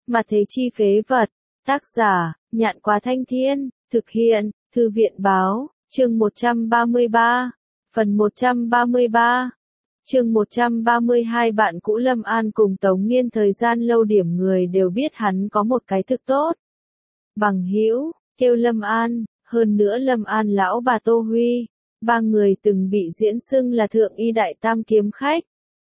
Mà thế chi phế vật. Tác giả, Nhạn Quá Thanh Thiên, thực hiện, Thư viện Báo, chương 133, phần 133. Chương 132 bạn cũ Lâm An cùng Tống Niên thời gian lâu điểm người đều biết hắn có một cái thực tốt. Bằng hữu, kêu Lâm An, hơn nữa Lâm An lão bà Tô Huy, ba người từng bị diễn xưng là thượng y đại tam kiếm khách.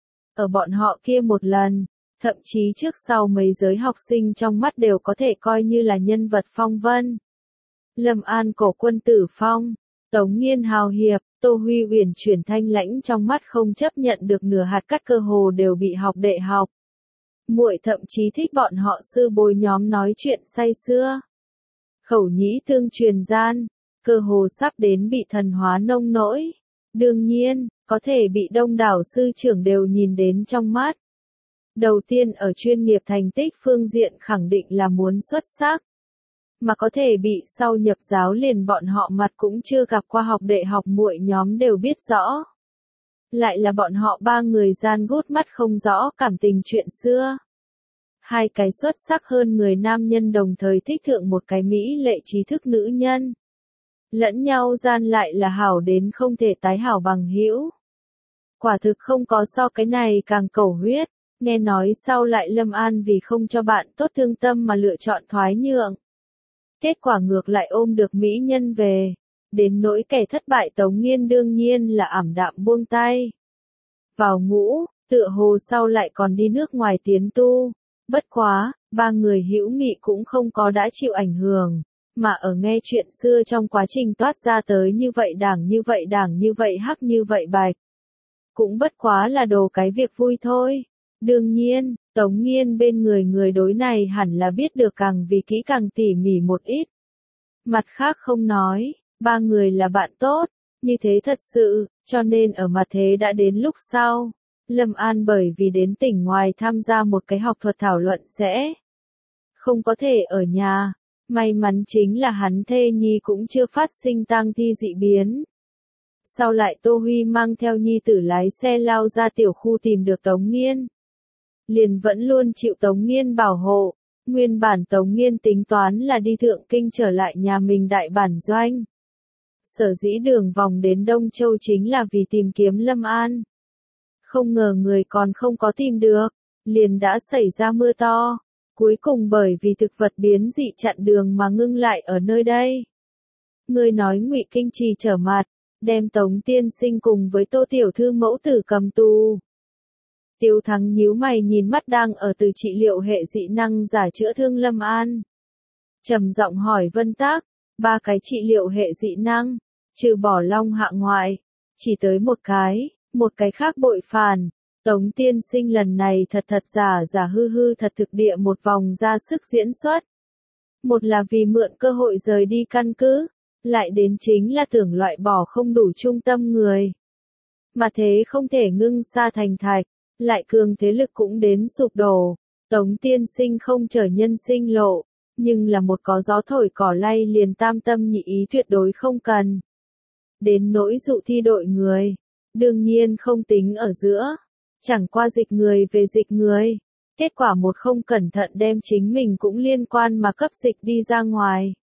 Ở bọn họ kia một lần, thậm chí trước sau mấy giới học sinh trong mắt đều có thể coi như là nhân vật phong vân. Lâm An cổ quân tử phong, Tống Niên hào hiệp, Tô Huy uyển chuyển thanh lãnh trong mắt không chấp nhận được nửa hạt cát cơ hồ đều bị học đệ học. Muội thậm chí thích bọn họ sư bối nhóm nói chuyện say sưa. Khẩu nhĩ tương truyền gian, cơ hồ sắp đến bị thần hóa nông nỗi. Đương nhiên, có thể bị đông đảo sư trưởng đều nhìn đến trong mắt. Đầu tiên ở chuyên nghiệp thành tích phương diện khẳng định là muốn xuất sắc. Mà có thể bị sau nhập giáo liền bọn họ mặt cũng chưa gặp qua học đệ học muội nhóm đều biết rõ. Lại là bọn họ ba người gian gút mắt không rõ cảm tình chuyện xưa. Hai cái xuất sắc hơn người nam nhân đồng thời thích thượng một cái mỹ lệ trí thức nữ nhân. Lẫn nhau gian lại là hảo đến không thể tái hảo bằng hữu. Quả thực không có so cái này càng cầu huyết, nghe nói sau lại Lâm An vì không cho bạn tốt thương tâm mà lựa chọn thoái nhượng. Kết quả ngược lại ôm được mỹ nhân về, đến nỗi kẻ thất bại Tống Niên đương nhiên là ảm đạm buông tay. Vào ngũ, tựa hồ sau lại còn đi nước ngoài tiến tu, bất quá, ba người hữu nghị cũng không có đã chịu ảnh hưởng, mà ở nghe chuyện xưa trong quá trình toát ra tới như vậy đảng như vậy hắc như vậy bạch. Cũng bất quá là đồ cái việc vui thôi. Đương nhiên, Tống Niên bên người đối này hẳn là biết được càng vì kỹ càng tỉ mỉ một ít. Mặt khác không nói, ba người là bạn tốt, như thế thật sự, cho nên ở mặt thế đã đến lúc sau. Lâm An bởi vì đến tỉnh ngoài tham gia một cái học thuật thảo luận sẽ không có thể ở nhà. May mắn chính là hắn thê nhi cũng chưa phát sinh tang thi dị biến. Sau lại Tô Huy mang theo nhi tử lái xe lao ra tiểu khu tìm được Tống Niên. Liền vẫn luôn chịu Tống Niên bảo hộ, nguyên bản Tống Niên tính toán là đi thượng kinh trở lại nhà mình đại bản doanh. Sở dĩ đường vòng đến Đông Châu chính là vì tìm kiếm Lâm An. Không ngờ người còn không có tìm được, liền đã xảy ra mưa to, cuối cùng bởi vì thực vật biến dị chặn đường mà ngưng lại ở nơi đây. Người nói Ngụy Kinh Trì trở mặt, đem Tống tiên sinh cùng với Tô tiểu thư mẫu tử cầm tù. Tiêu Thắng nhíu mày nhìn mắt đang ở từ trị liệu hệ dị năng giả chữa thương Lâm An. Trầm giọng hỏi Vân Tác, ba cái trị liệu hệ dị năng, trừ bỏ Long Hạ ngoại, chỉ tới một cái khác bội phản. Tống tiên sinh lần này thật giả hư thật thực địa một vòng ra sức diễn xuất. Một là vì mượn cơ hội rời đi căn cứ, lại đến chính là tưởng loại bỏ không đủ trung tâm người. Mà thế không thể ngưng xa thành thạch, lại cường thế lực cũng đến sụp đổ. Tống tiên sinh không trở nhân sinh lộ, nhưng là một có gió thổi cỏ lay liền tam tâm nhị ý tuyệt đối không cần. Đến nỗi dụ thi đội người, đương nhiên không tính ở giữa, chẳng qua dịch người về dịch người. Kết quả một không cẩn thận đem chính mình cũng liên quan mà cấp dịch đi ra ngoài.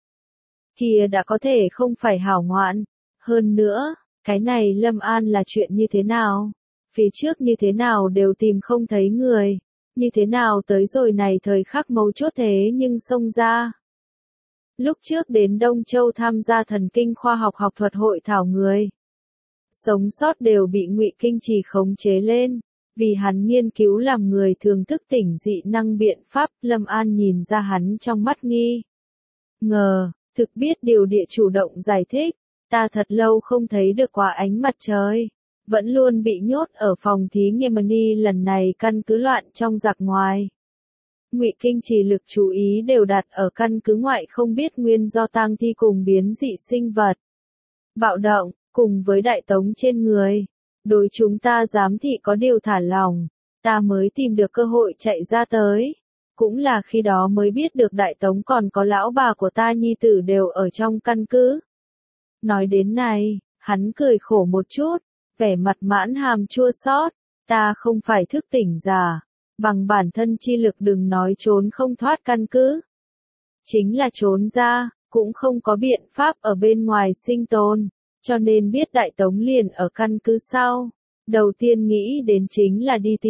Kia đã có thể không phải hảo ngoạn. Hơn nữa, cái này Lâm An là chuyện như thế nào? Phía trước như thế nào đều tìm không thấy người. Như thế nào tới rồi này thời khắc mấu chốt thế nhưng xông ra. Lúc trước đến Đông Châu tham gia thần kinh khoa học học thuật hội thảo người. Sống sót đều bị Ngụy Kinh Trì khống chế lên. Vì hắn nghiên cứu làm người thường thức tỉnh dị năng biện pháp, Lâm An nhìn ra hắn trong mắt nghi ngờ, thực biết điều địa chủ động giải thích, ta thật lâu không thấy được quả ánh mặt trời, vẫn luôn bị nhốt ở phòng thí nghiệm ni lần này căn cứ loạn trong giặc ngoài. Ngụy Kinh Trì lực chú ý đều đặt ở căn cứ ngoại không biết nguyên do tang thi cùng biến dị sinh vật. Bạo động, cùng với đại tống trên người. Đối chúng ta giám thị có điều thả lỏng, ta mới tìm được cơ hội chạy ra tới. Cũng là khi đó mới biết được đại tống còn có lão bà của ta nhi tử đều ở trong căn cứ. Nói đến này, hắn cười khổ một chút, vẻ mặt mãn hàm chua xót, ta không phải thức tỉnh giả, bằng bản thân chi lực đừng nói trốn không thoát căn cứ. Chính là trốn ra, cũng không có biện pháp ở bên ngoài sinh tồn, cho nên biết Đại Tống liền ở căn cứ sau. Đầu tiên nghĩ đến chính là đi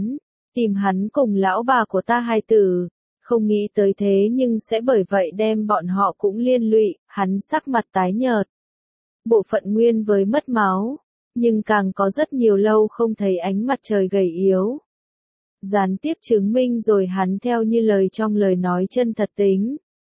tìm hắn cùng lão bà của ta hai tử, không nghĩ tới thế nhưng sẽ bởi vậy đem bọn họ cũng liên lụy, hắn sắc mặt tái nhợt. Bộ phận nguyên với mất máu, nhưng càng có rất nhiều lâu không thấy ánh mặt trời gầy yếu. Gián tiếp chứng minh rồi hắn theo như lời trong lời nói chân thật tính.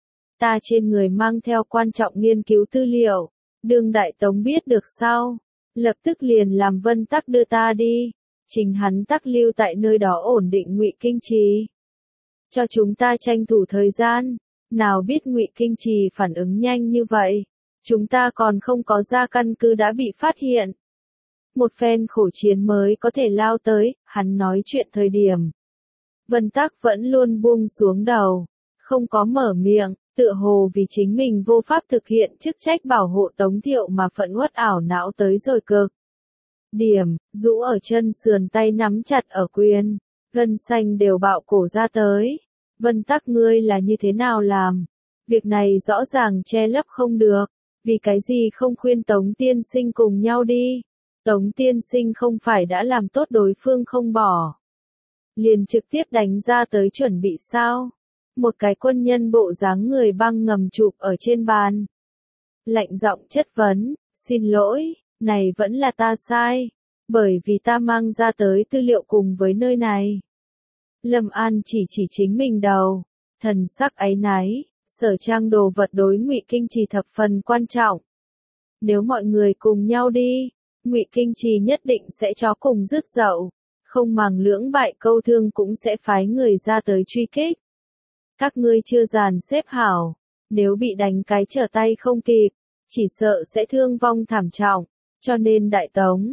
Ta trên người mang theo quan trọng nghiên cứu tư liệu, đương Đại Tống biết được sau, lập tức liền làm Vân Tắc đưa ta đi, chính hắn tắc lưu tại nơi đó ổn định Ngụy Kinh Trì. Cho chúng ta tranh thủ thời gian, nào biết Ngụy Kinh Trì phản ứng nhanh như vậy, chúng ta còn không có ra căn cứ đã bị phát hiện. Một phen khổ chiến mới có thể lao tới, hắn nói chuyện thời điểm. Vân Tắc vẫn luôn buông xuống đầu, không có mở miệng, tựa hồ vì chính mình vô pháp thực hiện chức trách bảo hộ Tống Thiệu mà phẫn uất ảo não tới rồi cực. Điểm, rũ ở chân sườn tay nắm chặt ở quyền, gân xanh đều bạo cổ ra tới. Vân Tắc ngươi là như thế nào làm? Việc này rõ ràng che lấp không được, vì cái gì không khuyên Tống tiên sinh cùng nhau đi? Tống tiên sinh không phải đã làm tốt đối phương không bỏ. Liền trực tiếp đánh ra tới chuẩn bị sao? Một cái quân nhân bộ dáng người băng ngầm chụp ở trên bàn. Lạnh giọng chất vấn, xin lỗi, này vẫn là ta sai, bởi vì ta mang ra tới tư liệu cùng với nơi này. Lâm An chỉ chính mình đầu, thần sắc áy náy, sở trang đồ vật đối Ngụy Kinh Trì thập phần quan trọng. Nếu mọi người cùng nhau đi, Ngụy Kinh Trì nhất định sẽ chó cùng rước dậu, không màng lưỡng bại câu thương cũng sẽ phái người ra tới truy kích. Các ngươi chưa dàn xếp hảo, nếu bị đánh cái trở tay không kịp, chỉ sợ sẽ thương vong thảm trọng, cho nên Đại Tống,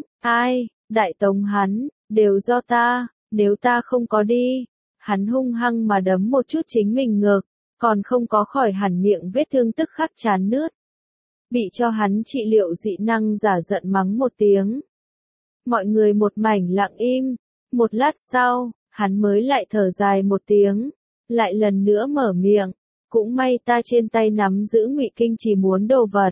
Đại Tống hắn, đều do ta, nếu ta không có đi, hắn hung hăng mà đấm một chút chính mình ngực, còn không có khỏi hẳn miệng vết thương tức khắc chán nướt. Bị cho hắn trị liệu dị năng giả giận mắng một tiếng. Mọi người một mảnh lặng im, một lát sau, hắn mới lại thở dài một tiếng, lại lần nữa mở miệng, cũng may ta trên tay nắm giữ Ngụy Kinh Trì muốn đồ vật.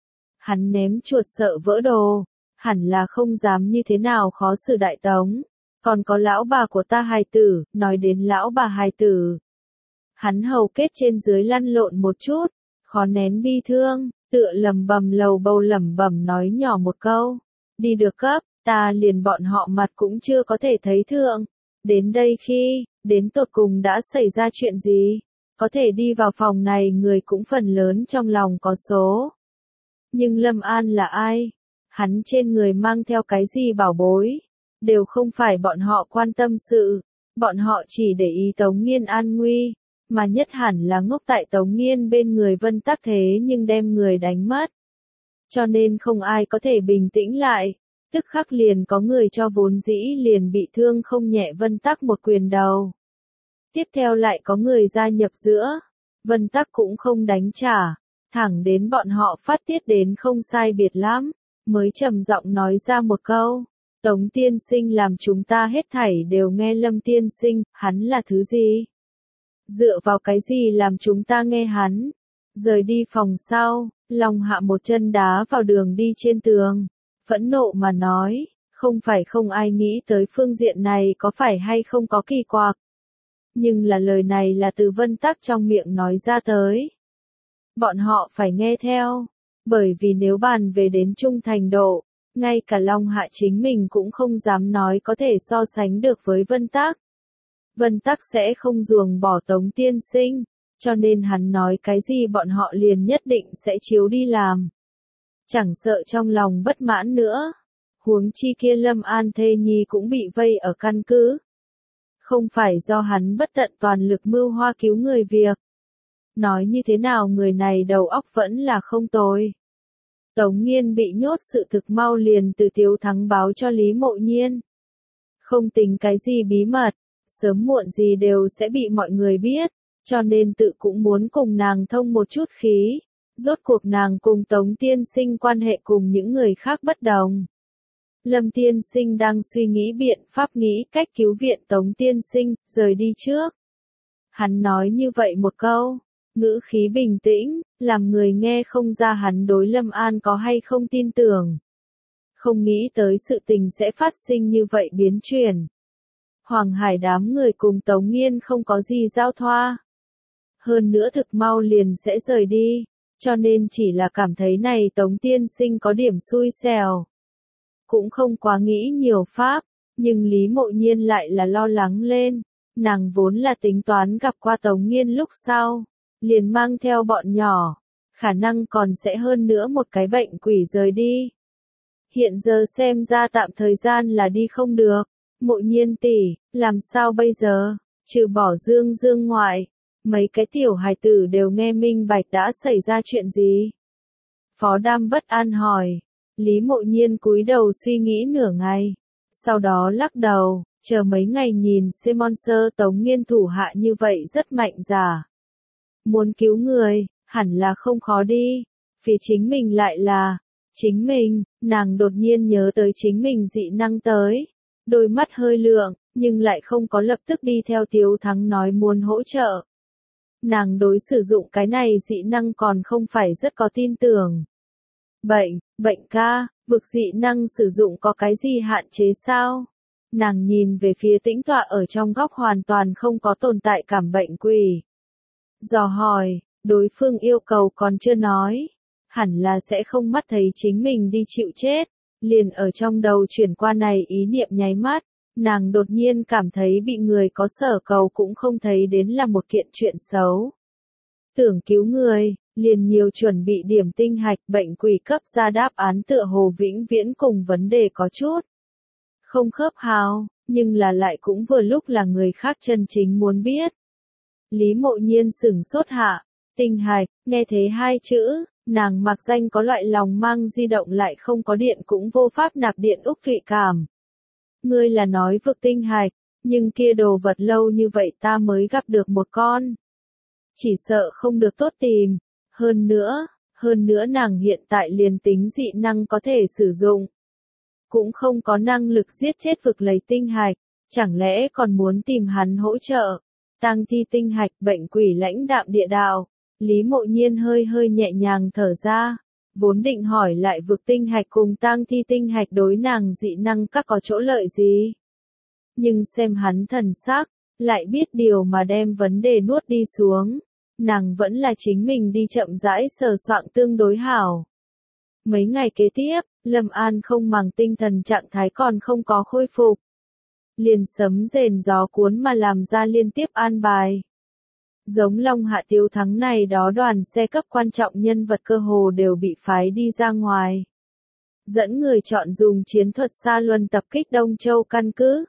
Hắn ném chuột sợ vỡ đồ, hẳn là không dám như thế nào khó xử Đại Tống, còn có lão bà của ta hài tử, nói đến lão bà hài tử. Hắn hầu kết trên dưới lăn lộn một chút, khó nén bi thương, tựa lầm bầm lầu bầu lẩm bẩm nói nhỏ một câu, đi được cấp, ta liền bọn họ mặt cũng chưa có thể thấy thượng. Đến đây khi, đến tột cùng đã xảy ra chuyện gì, có thể đi vào phòng này người cũng phần lớn trong lòng có số. Nhưng Lâm An là ai? Hắn trên người mang theo cái gì bảo bối? Đều không phải bọn họ quan tâm sự, bọn họ chỉ để ý Tống Nghiên an nguy, mà nhất hẳn là ngốc tại Tống Nghiên bên người Vân Tắc thế nhưng đem người đánh mất. Cho nên không ai có thể bình tĩnh lại, tức khắc liền có người cho vốn dĩ liền bị thương không nhẹ Vân Tắc một quyền đầu. Tiếp theo lại có người gia nhập giữa, Vân Tắc cũng không đánh trả, thẳng đến bọn họ phát tiết đến không sai biệt lắm, mới trầm giọng nói ra một câu, Tống tiên sinh làm chúng ta hết thảy đều nghe Lâm tiên sinh, hắn là thứ gì? Dựa vào cái gì làm chúng ta nghe hắn? Rời đi phòng sau, Long hạ một chân đá vào đường đi trên tường, phẫn nộ mà nói, không phải không ai nghĩ tới phương diện này có phải hay không có kỳ quặc. Nhưng là lời này là từ Vân Tắc trong miệng nói ra tới. Bọn họ phải nghe theo, bởi vì nếu bàn về đến trung thành độ, ngay cả Long Hạ chính mình cũng không dám nói có thể so sánh được với Vân Tắc. Vân Tắc sẽ không ruồng bỏ Tống tiên sinh, cho nên hắn nói cái gì bọn họ liền nhất định sẽ chiếu đi làm. Chẳng sợ trong lòng bất mãn nữa, huống chi kia Lâm An thê nhi cũng bị vây ở căn cứ. Không phải do hắn bất tận toàn lực mưu hoa cứu người việc. Nói như thế nào người này đầu óc vẫn là không tồi. Tống Nghiên bị nhốt sự thực mau liền từ Tiếu Thắng báo cho Lý Mộ Nhiên. Không tính cái gì bí mật, sớm muộn gì đều sẽ bị mọi người biết, cho nên tự cũng muốn cùng nàng thông một chút khí. Rốt cuộc nàng cùng Tống tiên sinh quan hệ cùng những người khác bất đồng. Lâm tiên sinh đang suy nghĩ biện pháp nghĩ cách cứu viện Tống tiên sinh, rời đi trước. Hắn nói như vậy một câu, ngữ khí bình tĩnh, làm người nghe không ra hắn đối Lâm An có hay không tin tưởng. Không nghĩ tới sự tình sẽ phát sinh như vậy biến chuyển. Hoàng Hải đám người cùng Tống Nghiên không có gì giao thoa. Hơn nữa thực mau liền sẽ rời đi, cho nên chỉ là cảm thấy này Tống tiên sinh có điểm xui xẻo. Cũng không quá nghĩ nhiều pháp, nhưng Lý Mộ Nhiên lại là lo lắng lên. Nàng vốn là tính toán gặp qua Tống Nghiên lúc sau, liền mang theo bọn nhỏ, khả năng còn sẽ hơn nữa một cái bệnh quỷ rời đi. Hiện giờ xem ra tạm thời gian là đi không được. Mộ Nhiên tỷ, làm sao bây giờ? Trừ bỏ Dương Dương ngoại, mấy cái tiểu hài tử đều nghe minh bạch đã xảy ra chuyện gì? Phó Đam bất an hỏi. Lý Mộ Nhiên cúi đầu suy nghĩ nửa ngày, sau đó lắc đầu, chờ mấy ngày nhìn Simon Sơ Tống Nghiên thủ hạ như vậy rất mạnh giả. Muốn cứu người, hẳn là không khó đi, phía chính mình lại là, chính mình, nàng đột nhiên nhớ tới chính mình dị năng tới, đôi mắt hơi lượng, nhưng lại không có lập tức đi theo Tiếu Thắng nói muốn hỗ trợ. Nàng đối sử dụng cái này dị năng còn không phải rất có tin tưởng. Bệnh ca, vực dị năng sử dụng có cái gì hạn chế sao? Nàng nhìn về phía tĩnh tọa ở trong góc hoàn toàn không có tồn tại cảm bệnh quỷ. Dò hỏi, đối phương yêu cầu còn chưa nói. Hẳn là sẽ không mắt thấy chính mình đi chịu chết. Liền ở trong đầu chuyển qua này ý niệm nháy mắt. Nàng đột nhiên cảm thấy bị người có sở cầu cũng không thấy đến là một kiện chuyện xấu. Tưởng cứu người, liền nhiều chuẩn bị điểm tinh hạch bệnh quỷ cấp ra đáp án tựa hồ vĩnh viễn cùng vấn đề có chút. Không khớp hào, nhưng là lại cũng vừa lúc là người khác chân chính muốn biết. Lý Mộ Nhiên sửng sốt hạ, tinh hạch, nghe thế hai chữ, nàng mặc danh có loại lòng mang di động lại không có điện cũng vô pháp nạp điện úc thụy cảm. Ngươi là nói vực tinh hạch, nhưng kia đồ vật lâu như vậy ta mới gặp được một con. Chỉ sợ không được tốt tìm, hơn nữa nàng hiện tại liền tính dị năng có thể sử dụng. Cũng không có năng lực giết chết vực lấy tinh hạch, chẳng lẽ còn muốn tìm hắn hỗ trợ. Tang thi tinh hạch bệnh quỷ lãnh đạm địa đạo, Lý Mộ Nhiên hơi nhẹ nhàng thở ra, vốn định hỏi lại vực tinh hạch cùng tang thi tinh hạch đối nàng dị năng các có chỗ lợi gì. Nhưng xem hắn thần sắc, lại biết điều mà đem vấn đề nuốt đi xuống, nàng vẫn là chính mình đi chậm rãi sờ soạn tương đối hảo. Mấy ngày kế tiếp, Lâm An không màng tinh thần trạng thái còn không có khôi phục. Liền sấm rền gió cuốn mà làm ra liên tiếp an bài. Giống Long Hạ Tiếu Thắng này đó đoàn xe cấp quan trọng nhân vật cơ hồ đều bị phái đi ra ngoài. Dẫn người chọn dùng chiến thuật xa luân tập kích Đông Châu căn cứ.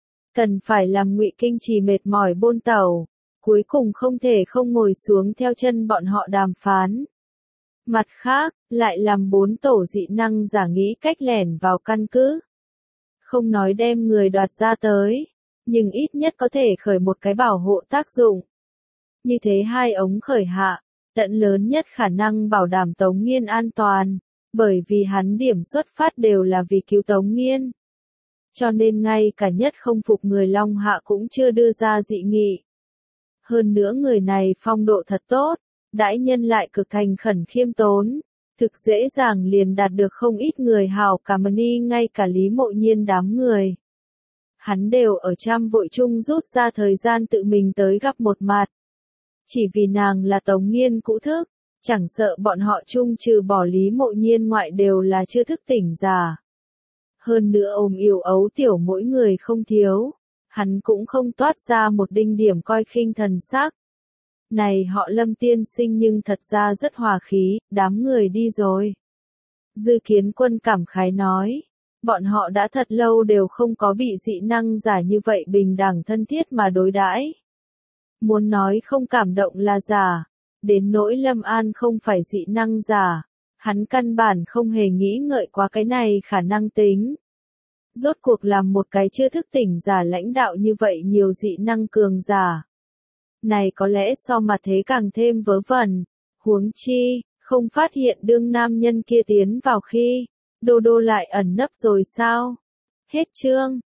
Cần phải làm Ngụy Kinh Trì mệt mỏi bôn tẩu, cuối cùng không thể không ngồi xuống theo chân bọn họ đàm phán. Mặt khác, lại làm 4 tổ dị năng giả nghĩ cách lẻn vào căn cứ. Không nói đem người đoạt ra tới, nhưng ít nhất có thể khởi một cái bảo hộ tác dụng. Như thế hai ống khởi hạ, tận lớn nhất khả năng bảo đảm Tống Nghiên an toàn, bởi vì hắn điểm xuất phát đều là vì cứu Tống Nghiên. Cho nên ngay cả nhất không phục người Long Hạ cũng chưa đưa ra dị nghị. Hơn nữa người này phong độ thật tốt, đãi nhân lại cực thành khẩn khiêm tốn, thực dễ dàng liền đạt được không ít người hảo cảm ơn ngay cả Lý Mộ Nhiên đám người. Hắn đều ở trăm vội chung rút ra thời gian tự mình tới gặp một mặt. Chỉ vì nàng là Tống Nghiên cũ thức, chẳng sợ bọn họ chung trừ bỏ Lý Mộ Nhiên ngoại đều là chưa thức tỉnh giả. Hơn nữa ôm yêu ấu tiểu mỗi người không thiếu, hắn cũng không toát ra một đinh điểm coi khinh thần sắc. Này họ Lâm tiên sinh nhưng thật ra rất hòa khí, đám người đi rồi. Dư Kiến Quân cảm khái nói, bọn họ đã thật lâu đều không có bị dị năng giả như vậy bình đẳng thân thiết mà đối đãi. Muốn nói không cảm động là giả, đến nỗi Lâm An không phải dị năng giả, hắn căn bản không hề nghĩ ngợi qua cái này khả năng tính. Rốt cuộc làm một cái chưa thức tỉnh giả lãnh đạo như vậy nhiều dị năng cường giả. Này có lẽ so mà thế càng thêm vớ vẩn, huống chi, không phát hiện đương nam nhân kia tiến vào khi, Đô đô lại ẩn nấp rồi sao? Hết chương.